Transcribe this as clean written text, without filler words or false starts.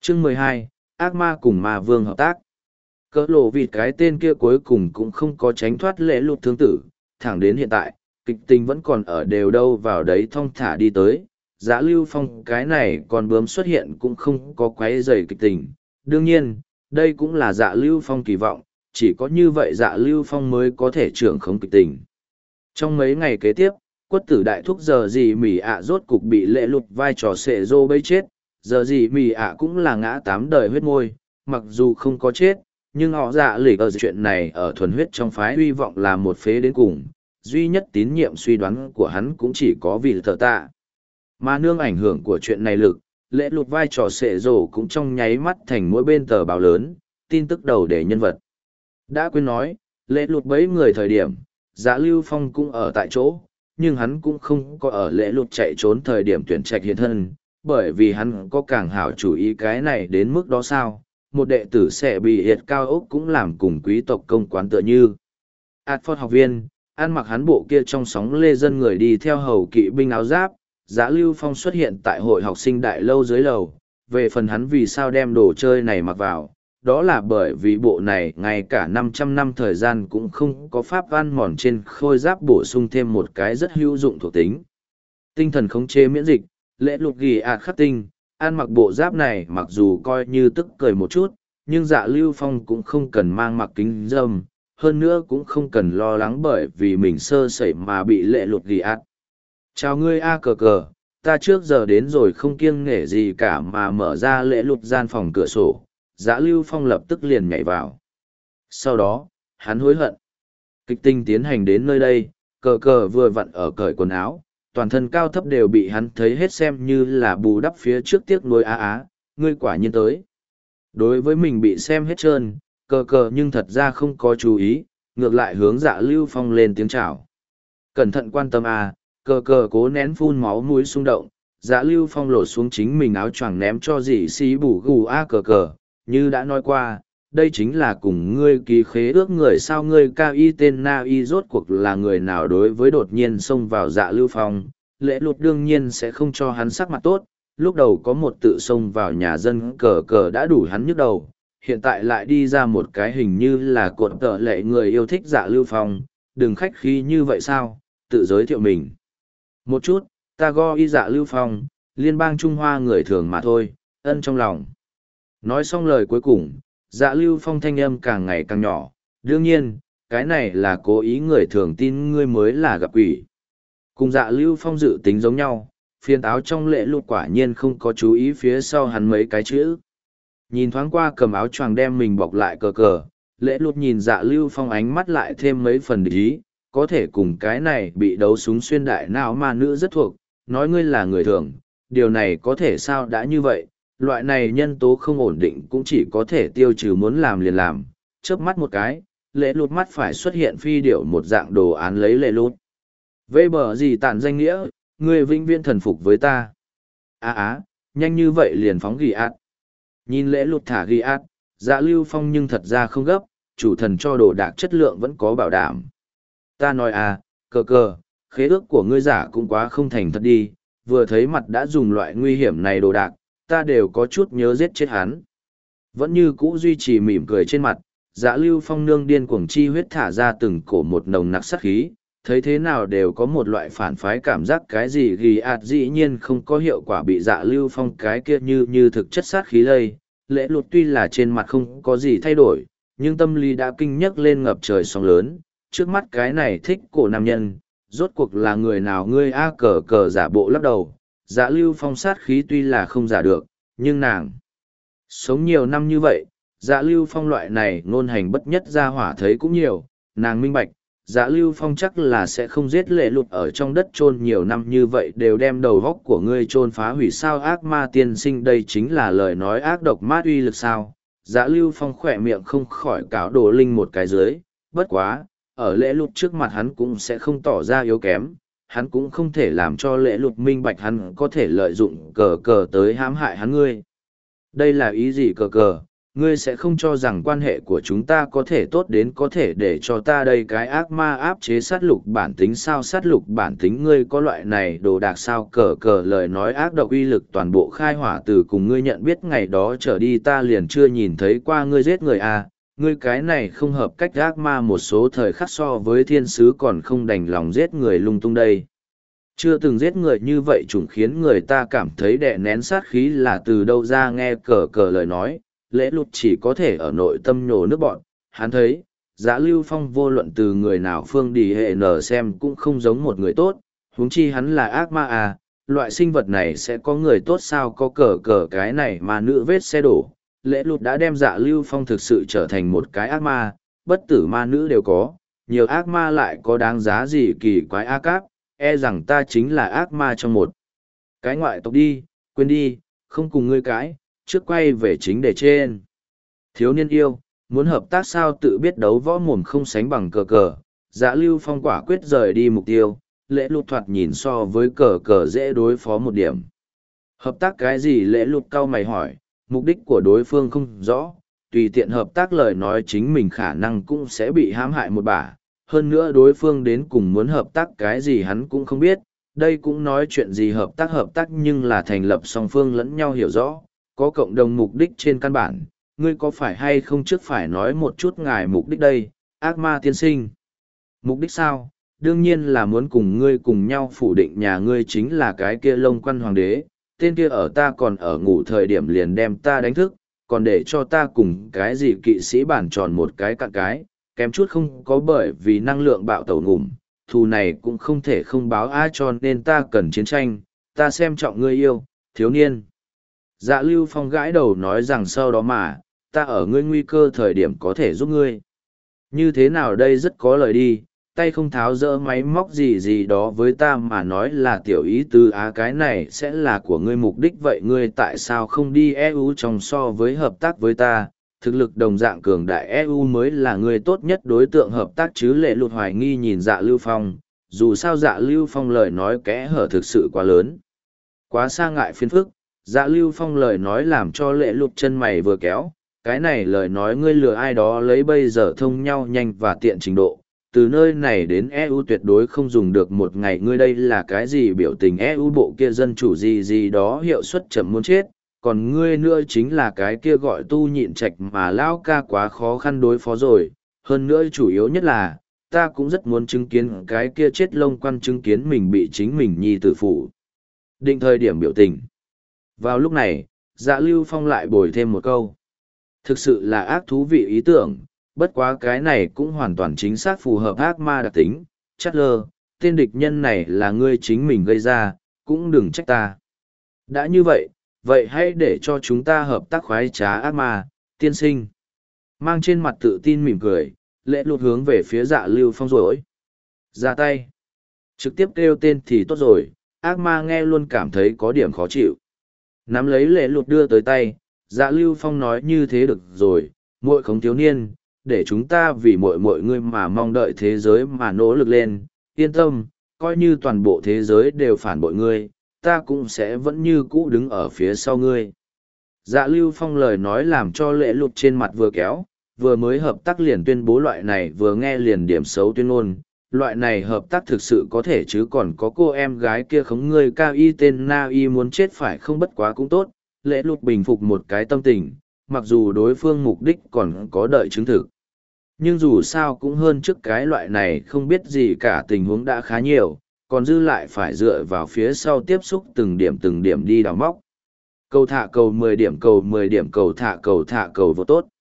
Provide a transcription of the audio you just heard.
Chương 12, ác ma cùng ma vương hợp tác. Cỡ lộ vịt cái tên kia cuối cùng cũng không có tránh thoát lễ lụt thương tử, thẳng đến hiện tại, kịch tình vẫn còn ở đều đâu vào đấy thong thả đi tới. Dã Lưu Phong cái này còn bướm xuất hiện cũng không có quấy rầy kịch tình. Đương nhiên, đây cũng là Dạ Lưu Phong kỳ vọng, chỉ có như vậy Dạ Lưu Phong mới có thể trưởng khống kịch tình. Trong mấy ngày kế tiếp, quất tử đại thúc giờ gì mỉ ạ rốt cục bị lễ lụt vai trò sệ dô bấy chết, giờ gì mỉ ạ cũng là ngã 8 đời huyết môi, mặc dù không có chết, nhưng họ dạ lỉ ở chuyện này ở thuần huyết trong phái hy vọng là một phế đến cùng, duy nhất tín nhiệm suy đoán của hắn cũng chỉ có vì thờ tạ. Mà nương ảnh hưởng của chuyện này lực, lễ lụt vai trò sệ rổ cũng trong nháy mắt thành mỗi bên tờ báo lớn, tin tức đầu để nhân vật. Đã quên nói, lễ lụt bấy người thời điểm, Dạ Lưu Phong cũng ở tại chỗ, nhưng hắn cũng không có ở lễ lụt chạy trốn thời điểm tuyển trạch hiện thân, bởi vì hắn có càng hảo chủ ý cái này đến mức đó sao, một đệ tử sẽ bị hiệt cao ốc cũng làm cùng quý tộc công quán tựa như. Adford học viên, ăn mặc hắn bộ kia trong sóng lê dân người đi theo hầu kỵ binh áo giáp, Dạ Lưu Phong xuất hiện tại hội học sinh đại lâu dưới lầu, về phần hắn vì sao đem đồ chơi này mặc vào, đó là bởi vì bộ này ngay cả 500 năm thời gian cũng không có pháp văn mòn trên khôi giáp bổ sung thêm một cái rất hữu dụng thuộc tính. Tinh thần khống chế miễn dịch, lễ lục ghi ạt khắc tinh, ăn mặc bộ giáp này mặc dù coi như tức cười một chút, nhưng Dạ Lưu Phong cũng không cần mang mặc kính râm, hơn nữa cũng không cần lo lắng bởi vì mình sơ sẩy mà bị lễ lục ghi ạt. Chào ngươi a cờ cờ, ta trước giờ đến rồi không kiêng nể gì cả mà mở ra lễ lục gian phòng cửa sổ. Dã Lưu Phong lập tức liền nhảy vào. Sau đó, hắn hối hận. Kịch tình tiến hành đến nơi đây, cờ cờ vừa vặn ở cởi quần áo, toàn thân cao thấp đều bị hắn thấy hết xem như là bù đắp phía trước tiếc nuối ngươi quả nhiên tới. Đối với mình bị xem hết trơn, cờ cờ nhưng thật ra không có chú ý, ngược lại hướng Dạ Lưu Phong lên tiếng chào. Cẩn thận quan tâm cờ cờ cố nén phun máu mũi xung động, Dạ Lưu Phong lột xuống chính mình áo choàng ném cho dì xí bù gù cờ cờ. Như đã nói qua, đây chính là cùng ngươi ký khế ước người sao ngươi cao y tên na y rốt cuộc là người nào đối với đột nhiên xông vào Dạ Lưu Phong, lễ lụt đương nhiên sẽ không cho hắn sắc mặt tốt, lúc đầu có một tự xông vào nhà dân cờ cờ đã đủ hắn nhức đầu, hiện tại lại đi ra một cái hình như là cột tợ lệ người yêu thích Dạ Lưu Phong, đừng khách khí như vậy sao, tự giới thiệu mình. Một chút, ta go y Dạ Lưu Phong, liên bang Trung Hoa người thường mà thôi, ân trong lòng. Nói xong lời cuối cùng, Dạ Lưu Phong thanh âm càng ngày càng nhỏ, đương nhiên, cái này là cố ý người thường tin ngươi mới là gặp quỷ. Cùng Dạ Lưu Phong dự tính giống nhau, phiên áo trong lễ lụt quả nhiên không có chú ý phía sau hắn mấy cái chữ. Nhìn thoáng qua cầm áo choàng đem mình bọc lại cờ cờ, lễ lụt nhìn Dạ Lưu Phong ánh mắt lại thêm mấy phần địch ý, có thể cùng cái này bị đấu súng xuyên đại não ma nữ rất thuộc, nói ngươi là người thường, điều này có thể sao đã như vậy. Loại này nhân tố không ổn định cũng chỉ có thể tiêu trừ muốn làm liền làm, chớp mắt một cái, lễ lụt mắt phải xuất hiện phi điệu một dạng đồ án lấy lễ lụt. Vây bờ gì tản danh nghĩa, người vĩnh viễn thần phục với ta. Nhanh như vậy liền phóng ghi át. Nhìn lễ lụt thả ghi át, Dạ Lưu Phong nhưng thật ra không gấp, chủ thần cho đồ đạc chất lượng vẫn có bảo đảm. Ta nói cờ cờ, khế ước của ngươi giả cũng quá không thành thật đi, vừa thấy mặt đã dùng loại nguy hiểm này đồ đạc, ta đều có chút nhớ giết chết hắn. Vẫn như cũ duy trì mỉm cười trên mặt, Dạ Lưu Phong nương điên cuồng chi huyết thả ra từng cổ một nồng nặc sát khí, thấy thế nào đều có một loại phản phái cảm giác cái gì ghi ạt dĩ nhiên không có hiệu quả bị Dạ Lưu Phong cái kia như thực chất sát khí lây. Lễ lụt tuy là trên mặt không có gì thay đổi, nhưng tâm lý đã kinh nhấc lên ngập trời sóng lớn, trước mắt cái này thích cổ nam nhân, rốt cuộc là người nào ngươi cờ cờ giả bộ lắc đầu. Dạ Lưu Phong sát khí tuy là không giả được, nhưng nàng sống nhiều năm như vậy, Dạ Lưu Phong loại này ngôn hành bất nhất ra hỏa thấy cũng nhiều, nàng minh bạch, Dạ Lưu Phong chắc là sẽ không giết lệ lụt ở trong đất chôn nhiều năm như vậy đều đem đầu góc của ngươi chôn phá hủy sao ác ma tiên sinh đây chính là lời nói ác độc mát uy lực sao. Dạ Lưu Phong khỏe miệng không khỏi cáo đồ linh một cái dưới, bất quá, ở lễ lụt trước mặt hắn cũng sẽ không tỏ ra yếu kém. Hắn cũng không thể làm cho lễ lụt minh bạch hắn có thể lợi dụng cờ cờ tới hãm hại hắn ngươi. Đây là ý gì cờ cờ, Ngươi sẽ không cho rằng quan hệ của chúng ta có thể tốt đến có thể để cho ta đây cái ác ma áp chế sát lục bản tính sao? Sát lục bản tính ngươi có loại này đồ đạc sao? Cờ cờ lời nói ác độc uy lực toàn bộ khai hỏa, từ cùng ngươi nhận biết ngày đó trở đi ta liền chưa nhìn thấy qua ngươi giết người à. Ngươi cái này không hợp cách, ác ma một số thời khắc so với thiên sứ còn không đành lòng giết người lung tung đây. Chưa từng giết người như vậy chủng khiến người ta cảm thấy đè nén sát khí là từ đâu ra? Nghe cờ cờ lời nói, lễ lụt chỉ có thể ở nội tâm nhổ nước bọn. Hắn thấy Dạ Lưu Phong vô luận từ người nào phương đi hệ nở xem cũng không giống một người tốt, huống chi hắn là ác ma à, loại sinh vật này sẽ có người tốt sao? Có cờ cờ cái này mà nữ vết xe đổ, lễ lụt đã đem Dạ Lưu Phong thực sự trở thành một cái ác ma. Bất tử ma nữ đều có, nhiều ác ma lại có đáng giá gì kỳ quái ác áp, e rằng ta chính là ác ma trong một cái ngoại tộc đi. Quên đi, không cùng ngươi cãi, trước quay về chính đề trên. Thiếu niên yêu, muốn hợp tác sao? Tự biết đấu võ mồm không sánh bằng cờ cờ. Dạ Lưu Phong quả quyết rời đi mục tiêu, lễ lụt thoạt nhìn so với cờ cờ dễ đối phó một điểm. Hợp tác cái gì? Lễ lụt cau mày hỏi, mục đích của đối phương không rõ, tùy tiện hợp tác lời nói chính mình khả năng cũng sẽ bị hãm hại một bả. Hơn nữa đối phương đến cùng muốn hợp tác cái gì hắn cũng không biết, đây cũng nói chuyện gì hợp tác nhưng là thành lập song phương lẫn nhau hiểu rõ, có cộng đồng mục đích trên căn bản. Ngươi có phải hay không trước phải nói một chút ngài mục đích đây, ác ma tiên sinh? Mục đích sao? Đương nhiên là muốn cùng ngươi cùng nhau phủ định nhà ngươi chính là cái kia Lông Quan Hoàng đế, tên kia ở ta còn ở ngủ thời điểm liền đem ta đánh thức, còn để cho ta cùng cái gì kỵ sĩ bản tròn một cái cặn cái, kém chút không có, bởi vì năng lượng bạo tẩu ngủm, thù này cũng không thể không báo ai, cho nên ta cần chiến tranh, ta xem trọng ngươi yêu, thiếu niên. Dạ Lưu Phong gãi đầu nói rằng sau đó mà, ta ở ngươi nguy cơ thời điểm có thể giúp ngươi. Như thế nào đây? Rất có lời đi, tay không tháo dỡ máy móc gì gì đó với ta mà nói là tiểu ý tứ á, cái này sẽ là của ngươi mục đích. Vậy ngươi tại sao không đi EU trong so với hợp tác với ta? Thực lực đồng dạng cường đại EU mới là ngươi tốt nhất đối tượng hợp tác chứ? Lệ lụt hoài nghi nhìn Dạ Lưu Phong, dù sao Dạ Lưu Phong lời nói kẽ hở thực sự quá lớn, quá xa ngại phiền phức. Dạ Lưu Phong lời nói làm cho lệ lụt chân mày vừa kéo, cái này lời nói ngươi lừa ai đó lấy bây giờ thông nhau nhanh và tiện trình độ, từ nơi này đến EU tuyệt đối không dùng được một ngày. Ngươi đây là cái gì biểu tình? EU bộ kia dân chủ gì gì đó hiệu suất chậm muốn chết, còn ngươi nữa chính là cái kia gọi tu nhịn trạch mà lão ca quá khó khăn đối phó rồi. Hơn nữa chủ yếu nhất là, ta cũng rất muốn chứng kiến cái kia chết Lông Quan chứng kiến mình bị chính mình nhi tử phụ định thời điểm biểu tình. Vào lúc này, Dạ Lưu Phong lại bồi thêm một câu. Thực sự là ác thú vị ý tưởng, bất quá cái này cũng hoàn toàn chính xác phù hợp ác ma đặc tính. Chát lơ, tên địch nhân này là ngươi chính mình gây ra, cũng đừng trách ta. Đã như vậy, vậy hãy để cho chúng ta hợp tác khoái trá ác ma, tiên sinh. Mang trên mặt tự tin mỉm cười, lễ lụt hướng về phía Dạ Lưu Phong rồi. Ra tay. Trực tiếp kêu tên thì tốt rồi, ác ma nghe luôn cảm thấy có điểm khó chịu. Nắm lấy lễ lụt đưa tới tay, Dạ Lưu Phong nói như thế được rồi, muội khống thiếu niên, để chúng ta vì muội ngươi mà mong đợi thế giới mà nỗ lực lên, yên tâm, coi như toàn bộ thế giới đều phản bội ngươi, ta cũng sẽ vẫn như cũ đứng ở phía sau ngươi. Dạ Lưu Phong lời nói làm cho lễ lụt trên mặt vừa kéo, vừa mới hợp tác liền tuyên bố loại này, vừa nghe liền điểm xấu tuyên ngôn. Loại này hợp tác thực sự có thể chứ? Còn có cô em gái kia khống ngươi cao y tên Na Y muốn chết phải không? Bất quá cũng tốt, lễ lụt bình phục một cái tâm tình, mặc dù đối phương mục đích còn có đợi chứng thực. Nhưng dù sao cũng hơn trước cái loại này không biết gì cả tình huống đã khá nhiều, còn dư lại phải dựa vào phía sau tiếp xúc từng điểm đi đào móc. Cầu thả cầu 10 điểm cầu 10 điểm cầu thả cầu vô tốt.